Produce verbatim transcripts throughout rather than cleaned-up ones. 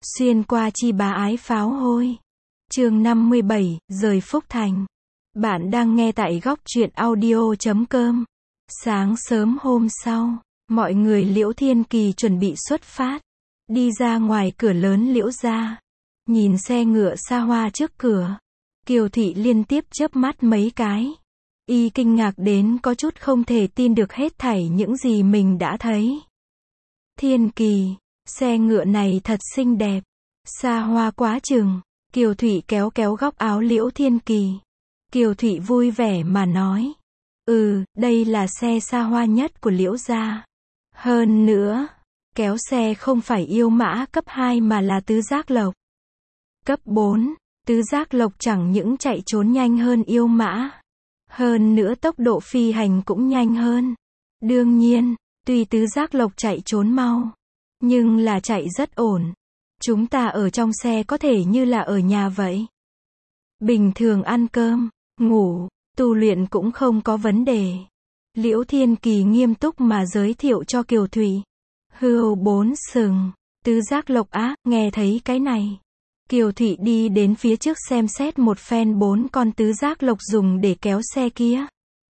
Xuyên qua chi bá ái pháo hôi. Chương năm mươi bảy, rời Phúc Thành. Bạn đang nghe tại góc truyện audio chấm com. Sáng sớm hôm sau, mọi người Liễu Thiên Kỳ chuẩn bị xuất phát. Đi ra ngoài cửa lớn Liễu gia. Nhìn xe ngựa xa hoa trước cửa. Kiều Thị liên tiếp chớp mắt mấy cái. Y kinh ngạc đến có chút không thể tin được hết thảy những gì mình đã thấy. Thiên Kỳ, xe ngựa này thật xinh đẹp. Xa hoa quá chừng. Kiều Thụy kéo kéo góc áo Liễu Thiên Kỳ. Kiều Thụy vui vẻ mà nói. Ừ, đây là xe xa hoa nhất của Liễu gia. Hơn nữa, kéo xe không phải yêu mã cấp hai mà là tứ giác lộc. Cấp bốn, tứ giác lộc chẳng những chạy trốn nhanh hơn yêu mã. Hơn nữa tốc độ phi hành cũng nhanh hơn. Đương nhiên, tuy tứ giác lộc chạy trốn mau, nhưng là chạy rất ổn. Chúng ta ở trong xe có thể như là ở nhà vậy. Bình thường ăn cơm, ngủ, tu luyện cũng không có vấn đề. Liễu Thiên Kỳ nghiêm túc mà giới thiệu cho Kiều Thụy. Hươu bốn sừng, tứ giác lộc á, nghe thấy cái này. Kiều Thụy đi đến phía trước xem xét một phen bốn con tứ giác lộc dùng để kéo xe kia.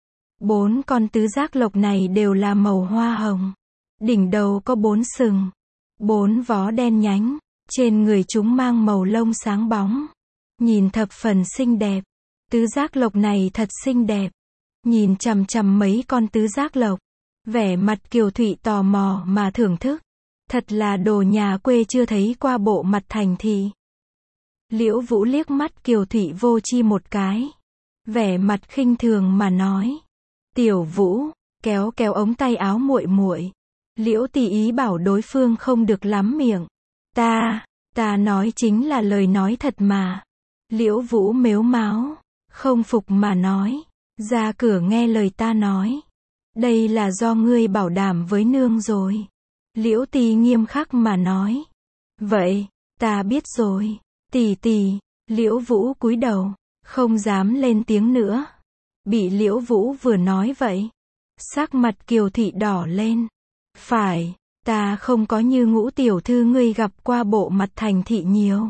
Bốn con tứ giác lộc này đều là màu hoa hồng. Đỉnh đầu có bốn sừng. Bốn vó đen nhánh. Trên người chúng mang màu lông sáng bóng. Nhìn thập phần xinh đẹp. Tứ giác lộc này thật xinh đẹp. Nhìn chằm chằm mấy con tứ giác lộc. Vẻ mặt Kiều Thụy tò mò mà thưởng thức. Thật là đồ nhà quê chưa thấy qua bộ mặt thành thị. Liễu Vũ liếc mắt Kiều Thụy vô chi một cái. Vẻ mặt khinh thường mà nói. Tiểu Vũ, kéo kéo ống tay áo muội muội. Liễu tỷ ý bảo đối phương không được lắm miệng. Ta, ta nói chính là lời nói thật mà. Liễu Vũ mếu máo, không phục mà nói. Ra cửa nghe lời ta nói. Đây là do ngươi bảo đảm với nương rồi. Liễu tỷ nghiêm khắc mà nói. Vậy, ta biết rồi. Tỷ tỷ, Liễu Vũ cúi đầu, không dám lên tiếng nữa. Bị Liễu Vũ vừa nói vậy, sắc mặt Kiều Thị đỏ lên. Phải, ta không có như Ngũ tiểu thư ngươi gặp qua bộ mặt thành thị nhiều.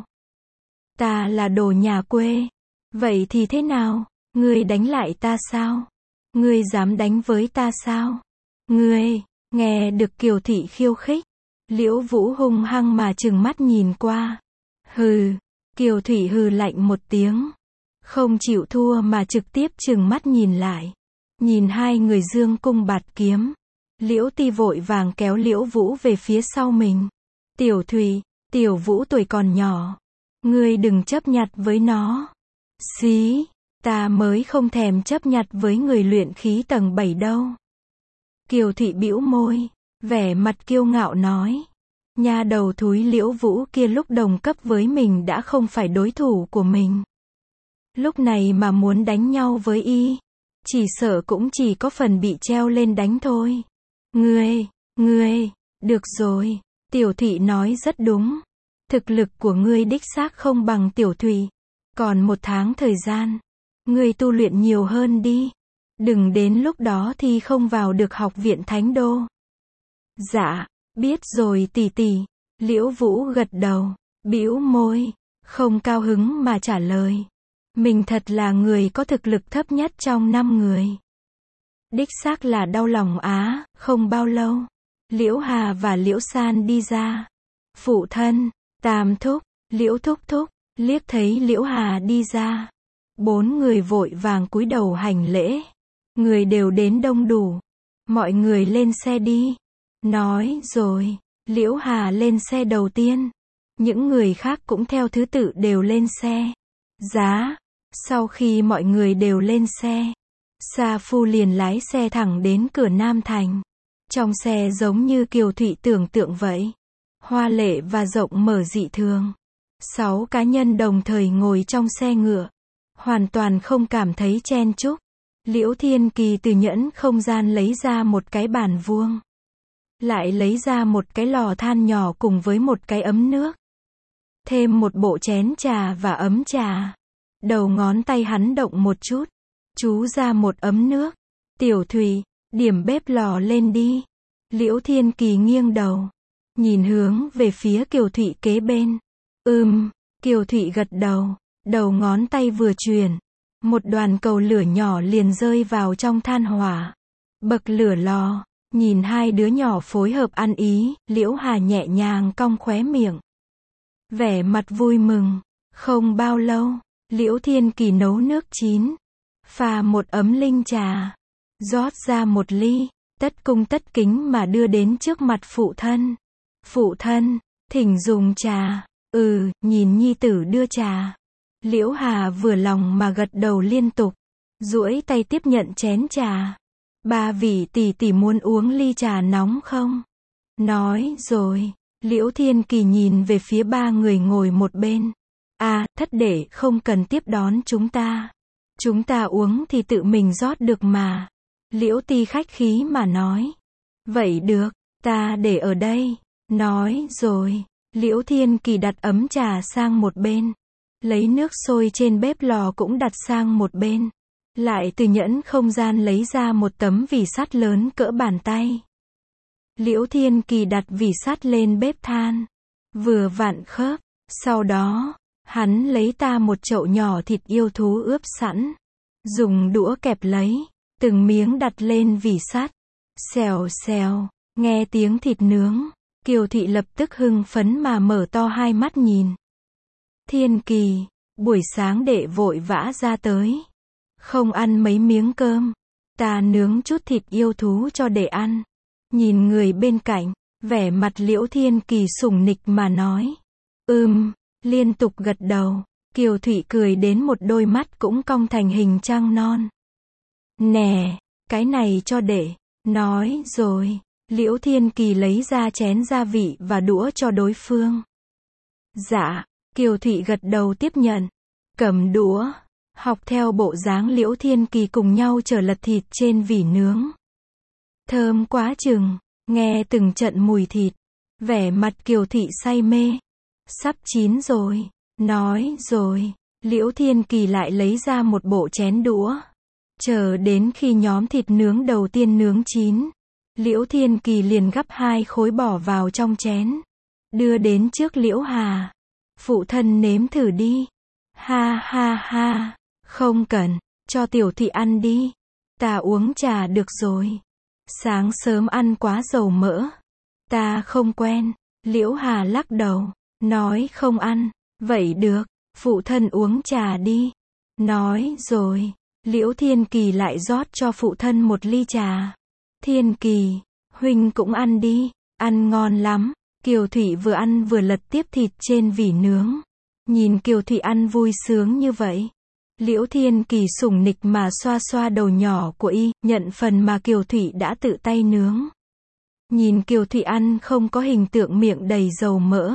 Ta là đồ nhà quê. Vậy thì thế nào? Ngươi đánh lại ta sao? Ngươi dám đánh với ta sao? Ngươi, nghe được Kiều Thị khiêu khích. Liễu Vũ hung hăng mà trừng mắt nhìn qua. Hừ, Kiều Thụy hừ lạnh một tiếng. Không chịu thua mà trực tiếp trừng mắt nhìn lại. Nhìn hai người dương cung bạt kiếm. Liễu Ti vội vàng kéo Liễu Vũ về phía sau mình. Tiểu Thụy, Tiểu Vũ tuổi còn nhỏ. Ngươi đừng chấp nhặt với nó. Xí, ta mới không thèm chấp nhặt với người luyện khí tầng bảy đâu. Kiều Thụy bĩu môi, vẻ mặt kiêu ngạo nói. Nha đầu thúi Liễu Vũ kia lúc đồng cấp với mình đã không phải đối thủ của mình. Lúc này mà muốn đánh nhau với y, chỉ sợ cũng chỉ có phần bị treo lên đánh thôi. Ngươi, ngươi, được rồi, Tiểu Thụy nói rất đúng. Thực lực của ngươi đích xác không bằng Tiểu Thụy. Còn một tháng thời gian, ngươi tu luyện nhiều hơn đi. Đừng đến lúc đó thì không vào được học viện Thánh Đô. Dạ, biết rồi tỷ tỷ. Liễu Vũ gật đầu, bĩu môi, không cao hứng mà trả lời. Mình thật là người có thực lực thấp nhất trong năm người. Đích xác là đau lòng á. Không bao lâu, Liễu Hà và Liễu San đi ra. Phụ thân, Tam thúc, Liễu thúc thúc, liếc thấy Liễu Hà đi ra. Bốn người vội vàng cúi đầu hành lễ. Người đều đến đông đủ. Mọi người lên xe đi. Nói rồi, Liễu Hà lên xe đầu tiên. Những người khác cũng theo thứ tự đều lên xe. Giá. Sau khi mọi người đều lên xe, Sa Phu liền lái xe thẳng đến cửa Nam Thành. Trong xe giống như Kiều Thụy tưởng tượng vậy. Hoa lệ và rộng mở dị thường. Sáu cá nhân đồng thời ngồi trong xe ngựa. Hoàn toàn không cảm thấy chen chúc. Liễu Thiên Kỳ từ nhẫn không gian lấy ra một cái bàn vuông. Lại lấy ra một cái lò than nhỏ cùng với một cái ấm nước. Thêm một bộ chén trà và ấm trà. Đầu ngón tay hắn động một chút. Chú ra một ấm nước. Tiểu Thụy, điểm bếp lò lên đi. Liễu Thiên Kỳ nghiêng đầu. Nhìn hướng về phía Kiều Thụy kế bên. Ừm, Kiều Thụy gật đầu, đầu ngón tay vừa chuyển, một đoàn cầu lửa nhỏ liền rơi vào trong than hỏa. Bậc lửa lò, nhìn hai đứa nhỏ phối hợp ăn ý, Liễu Hà nhẹ nhàng cong khóe miệng. Vẻ mặt vui mừng, không bao lâu, Liễu Thiên Kỳ nấu nước chín, pha một ấm linh trà, rót ra một ly, tất cung tất kính mà đưa đến trước mặt phụ thân. Phụ thân, thỉnh dùng trà. Ừ, nhìn nhi tử đưa trà. Liễu Hà vừa lòng mà gật đầu liên tục, duỗi tay tiếp nhận chén trà. Ba vị tỷ tỷ muốn uống ly trà nóng không? Nói rồi, Liễu Thiên Kỳ nhìn về phía ba người ngồi một bên. À, thất đệ không cần tiếp đón chúng ta. Chúng ta uống thì tự mình rót được mà. Liễu Ti khách khí mà nói. Vậy được, ta để ở đây. Nói rồi, Liễu Thiên Kỳ đặt ấm trà sang một bên. Lấy nước sôi trên bếp lò cũng đặt sang một bên. Lại từ nhẫn không gian lấy ra một tấm vỉ sắt lớn cỡ bàn tay. Liễu Thiên Kỳ đặt vỉ sắt lên bếp than. Vừa vặn khớp. Sau đó, hắn lấy ta một chậu nhỏ thịt yêu thú ướp sẵn. Dùng đũa kẹp lấy, từng miếng đặt lên vỉ sắt. Xèo xèo, nghe tiếng thịt nướng. Kiều Thị lập tức hưng phấn mà mở to hai mắt nhìn. Thiên Kỳ, buổi sáng đệ vội vã ra tới. Không ăn mấy miếng cơm. Ta nướng chút thịt yêu thú cho đệ ăn. Nhìn người bên cạnh, vẻ mặt Liễu Thiên Kỳ sủng nịch mà nói. Ừm, liên tục gật đầu. Kiều Thụy cười đến một đôi mắt cũng cong thành hình trăng non. Nè, cái này cho đệ. Nói rồi, Liễu Thiên Kỳ lấy ra chén gia vị và đũa cho đối phương. Dạ, Kiều Thụy gật đầu tiếp nhận. Cầm đũa, học theo bộ dáng Liễu Thiên Kỳ cùng nhau chở lật thịt trên vỉ nướng. Thơm quá chừng, nghe từng trận mùi thịt. Vẻ mặt Kiều Thụy say mê. Sắp chín rồi. Nói rồi, Liễu Thiên Kỳ lại lấy ra một bộ chén đũa. Chờ đến khi nhóm thịt nướng đầu tiên nướng chín, Liễu Thiên Kỳ liền gắp hai khối bỏ vào trong chén. Đưa đến trước Liễu Hà. Phụ thân nếm thử đi. Ha ha ha, không cần, cho tiểu thị ăn đi. Ta uống trà được rồi. Sáng sớm ăn quá dầu mỡ. Ta không quen. Liễu Hà lắc đầu, nói không ăn. Vậy được, phụ thân uống trà đi. Nói rồi, Liễu Thiên Kỳ lại rót cho phụ thân một ly trà. Thiên Kỳ, huynh cũng ăn đi, ăn ngon lắm. Kiều Thụy vừa ăn vừa lật tiếp thịt trên vỉ nướng. Nhìn Kiều Thụy ăn vui sướng như vậy. Liễu Thiên Kỳ sủng nịch mà xoa xoa đầu nhỏ của y, nhận phần mà Kiều Thụy đã tự tay nướng. Nhìn Kiều Thụy ăn không có hình tượng miệng đầy dầu mỡ.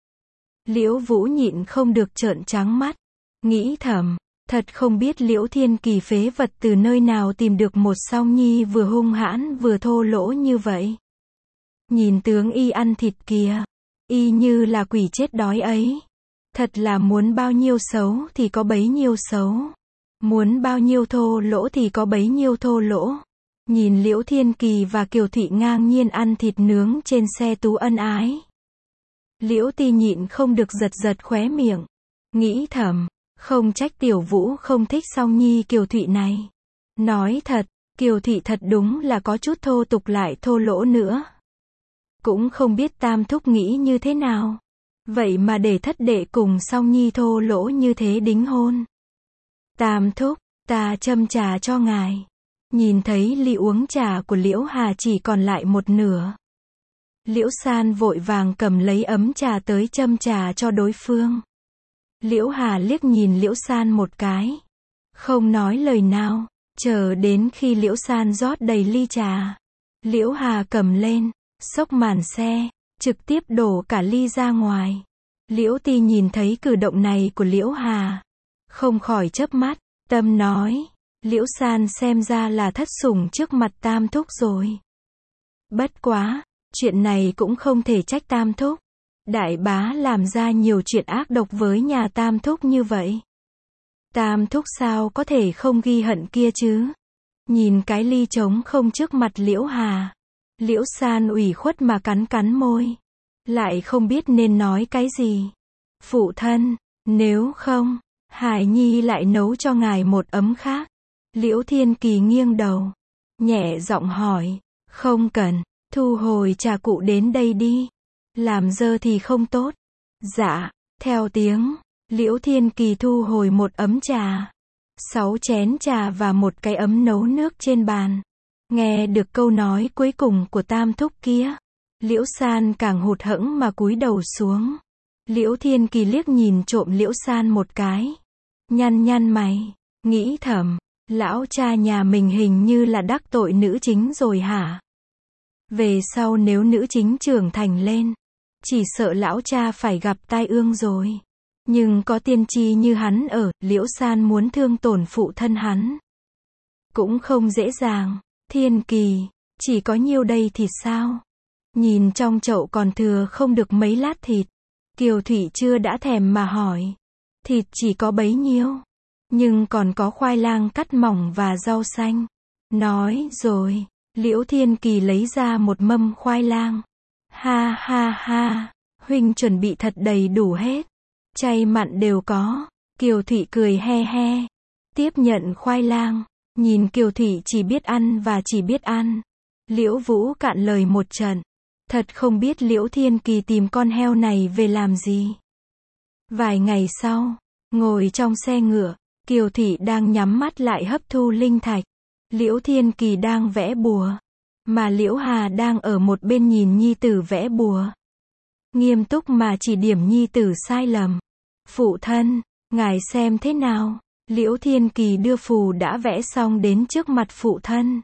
Liễu Vũ nhịn không được trợn trắng mắt. Nghĩ thầm, thật không biết Liễu Thiên Kỳ phế vật từ nơi nào tìm được một song nhi vừa hung hãn vừa thô lỗ như vậy. Nhìn tướng y ăn thịt kìa, y như là quỷ chết đói ấy. Thật là muốn bao nhiêu xấu thì có bấy nhiêu xấu. Muốn bao nhiêu thô lỗ thì có bấy nhiêu thô lỗ. Nhìn Liễu Thiên Kỳ và Kiều Thụy ngang nhiên ăn thịt nướng trên xe tú ân ái. Liễu Ti nhịn không được giật giật khóe miệng. Nghĩ thầm, không trách Tiểu Vũ không thích song nhi Kiều Thụy này. Nói thật, Kiều Thụy thật đúng là có chút thô tục lại thô lỗ nữa. Cũng không biết Tam Thúc nghĩ như thế nào. Vậy mà để thất đệ cùng song nhi thô lỗ như thế đính hôn. Tam Thúc, ta châm trà cho ngài. Nhìn thấy ly uống trà của Liễu Hà chỉ còn lại một nửa. Liễu San vội vàng cầm lấy ấm trà tới châm trà cho đối phương. Liễu Hà liếc nhìn Liễu San một cái. Không nói lời nào, chờ đến khi Liễu San rót đầy ly trà. Liễu Hà cầm lên, xốc màn xe, trực tiếp đổ cả ly ra ngoài. Liễu Ti nhìn thấy cử động này của Liễu Hà. Không khỏi chớp mắt, tâm nói. Liễu San xem ra là thất sủng trước mặt Tam Thúc rồi. Bất quá, chuyện này cũng không thể trách Tam Thúc. Đại bá làm ra nhiều chuyện ác độc với nhà Tam Thúc như vậy. Tam Thúc sao có thể không ghi hận kia chứ? Nhìn cái ly trống không trước mặt Liễu Hà. Liễu San ủy khuất mà cắn cắn môi. Lại không biết nên nói cái gì. Phụ thân, nếu không, Hải Nhi lại nấu cho ngài một ấm khác. Liễu Thiên Kỳ nghiêng đầu, nhẹ giọng hỏi, không cần, thu hồi trà cụ đến đây đi. Làm dơ thì không tốt. Dạ, theo tiếng, Liễu Thiên Kỳ thu hồi một ấm trà, sáu chén trà và một cái ấm nấu nước trên bàn. Nghe được câu nói cuối cùng của Tam thúc kia, Liễu San càng hụt hẫng mà cúi đầu xuống. Liễu Thiên Kỳ liếc nhìn trộm Liễu San một cái, nhăn nhăn mày, nghĩ thầm, lão cha nhà mình hình như là đắc tội nữ chính rồi hả? Về sau nếu nữ chính trưởng thành lên, chỉ sợ lão cha phải gặp tai ương rồi. Nhưng có tiên tri như hắn ở, Liễu San muốn thương tổn phụ thân hắn cũng không dễ dàng. Thiên Kỳ, chỉ có nhiêu đây thịt sao? Nhìn trong chậu còn thừa không được mấy lát thịt, Kiều Thụy chưa đã thèm mà hỏi. Thịt chỉ có bấy nhiêu, nhưng còn có khoai lang cắt mỏng và rau xanh. Nói rồi, Liễu Thiên Kỳ lấy ra một mâm khoai lang. Ha ha ha, huynh chuẩn bị thật đầy đủ hết. Chay mặn đều có. Kiều Thụy cười he he, tiếp nhận khoai lang. Nhìn Kiều Thụy chỉ biết ăn và chỉ biết ăn, Liễu Vũ cạn lời một trận. Thật không biết Liễu Thiên Kỳ tìm con heo này về làm gì. Vài ngày sau, ngồi trong xe ngựa, Kiều Thụy đang nhắm mắt lại hấp thu linh thạch. Liễu Thiên Kỳ đang vẽ bùa, mà Liễu Hà đang ở một bên nhìn nhi tử vẽ bùa. Nghiêm túc mà chỉ điểm nhi tử sai lầm. Phụ thân, ngài xem thế nào? Liễu Thiên Kỳ đưa phù đã vẽ xong đến trước mặt phụ thân.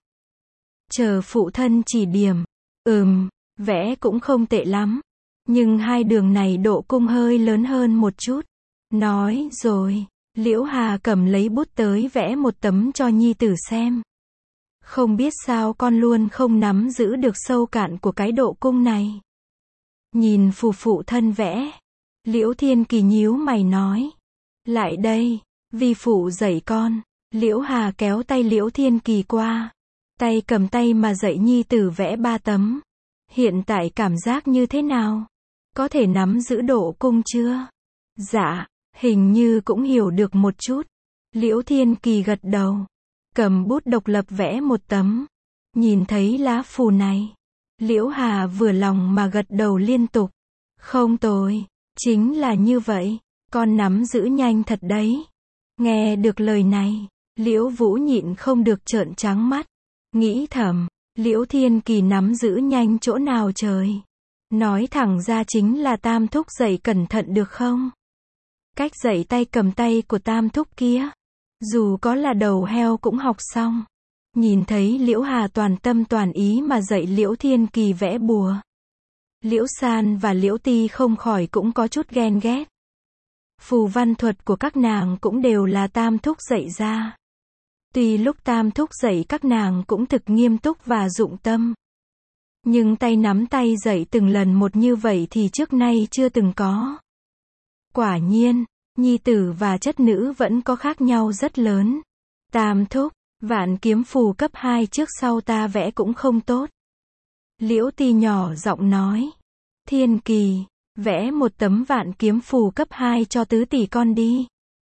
Chờ phụ thân chỉ điểm. Ừm, vẽ cũng không tệ lắm. Nhưng hai đường này độ cung hơi lớn hơn một chút. Nói rồi, Liễu Hà cầm lấy bút tới vẽ một tấm cho nhi tử xem. Không biết sao con luôn không nắm giữ được sâu cạn của cái độ cung này. Nhìn phù phụ thân vẽ, Liễu Thiên Kỳ nhíu mày nói. Lại đây, vi phụ dạy con. Liễu Hà kéo tay Liễu Thiên Kỳ qua. Tay cầm tay mà dạy nhi tử vẽ ba tấm. Hiện tại cảm giác như thế nào? Có thể nắm giữ độ cung chưa? Dạ, hình như cũng hiểu được một chút. Liễu Thiên Kỳ gật đầu. Cầm bút độc lập vẽ một tấm. Nhìn thấy lá phù này, Liễu Hà vừa lòng mà gật đầu liên tục. Không tồi, chính là như vậy. Con nắm giữ nhanh thật đấy. Nghe được lời này, Liễu Vũ nhịn không được trợn trắng mắt. Nghĩ thầm, Liễu Thiên Kỳ nắm giữ nhanh chỗ nào trời? Nói thẳng ra chính là Tam thúc dạy cẩn thận được không? Cách dạy tay cầm tay của Tam thúc kia, dù có là đầu heo cũng học xong. Nhìn thấy Liễu Hà toàn tâm toàn ý mà dạy Liễu Thiên Kỳ vẽ bùa, Liễu San và Liễu Ti không khỏi cũng có chút ghen ghét. Phù văn thuật của các nàng cũng đều là Tam thúc dạy ra. Tuy lúc Tam thúc dạy các nàng cũng thực nghiêm túc và dụng tâm, nhưng tay nắm tay dạy từng lần một như vậy thì trước nay chưa từng có. Quả nhiên, nhi tử và chất nữ vẫn có khác nhau rất lớn. Tam thúc, vạn kiếm phù cấp hai trước sau ta vẽ cũng không tốt. Liễu Ti nhỏ giọng nói. Thiên Kỳ, vẽ một tấm vạn kiếm phù cấp hai cho tứ tỷ con đi.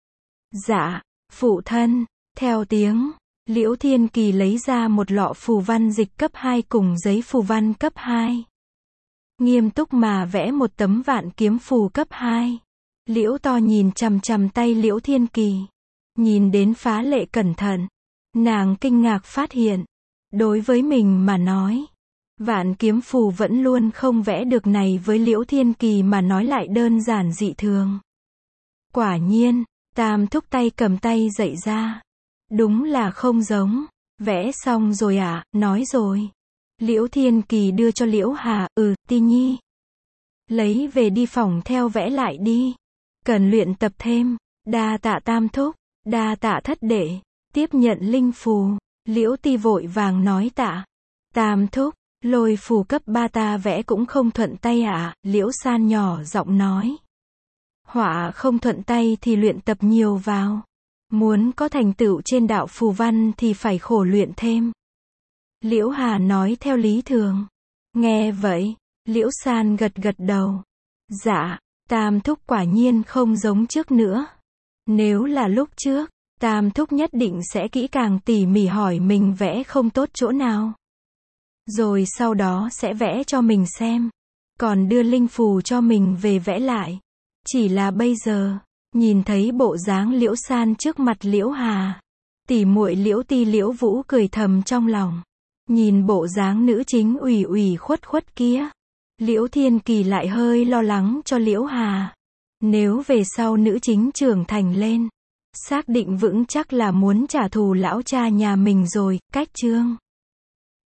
Dạ, phụ thân. Theo tiếng, Liễu Thiên Kỳ lấy ra một lọ phù văn dịch cấp hai cùng giấy phù văn cấp hai. Nghiêm túc mà vẽ một tấm vạn kiếm phù cấp hai. Liễu To nhìn chằm chằm tay Liễu Thiên Kỳ. Nhìn đến phá lệ cẩn thận. Nàng kinh ngạc phát hiện. Đối với mình mà nói, vạn kiếm phù vẫn luôn không vẽ được này với Liễu Thiên Kỳ mà nói lại đơn giản dị thường. Quả nhiên, Tam thúc tay cầm tay dạy ra. Đúng là không giống. Vẽ xong rồi à, nói rồi. Liễu Thiên Kỳ đưa cho Liễu Hà, ừ, Ti Nhi. Lấy về đi phòng theo vẽ lại đi. Cần luyện tập thêm. Đa tạ Tam thúc, đa tạ thất đệ. Tiếp nhận linh phù, Liễu Ti vội vàng nói tạ. Tam thúc, lôi phù cấp ba ta vẽ cũng không thuận tay à, Liễu San nhỏ giọng nói. Họa không thuận tay thì luyện tập nhiều vào. Muốn có thành tựu trên đạo phù văn thì phải khổ luyện thêm. Liễu Hà nói theo lý thường. Nghe vậy, Liễu San gật gật đầu. Dạ, Tam thúc quả nhiên không giống trước nữa. Nếu là lúc trước, Tam thúc nhất định sẽ kỹ càng tỉ mỉ hỏi mình vẽ không tốt chỗ nào. Rồi sau đó sẽ vẽ cho mình xem. Còn đưa linh phù cho mình về vẽ lại. Chỉ là bây giờ, nhìn thấy bộ dáng Liễu San trước mặt Liễu Hà. Tỉ muội Liễu Ti Liễu Vũ cười thầm trong lòng. Nhìn bộ dáng nữ chính ủy ủy khuất khuất kia. Liễu Thiên Kỳ lại hơi lo lắng cho Liễu Hà. Nếu về sau nữ chính trưởng thành lên, xác định vững chắc là muốn trả thù lão cha nhà mình rồi, cách chương.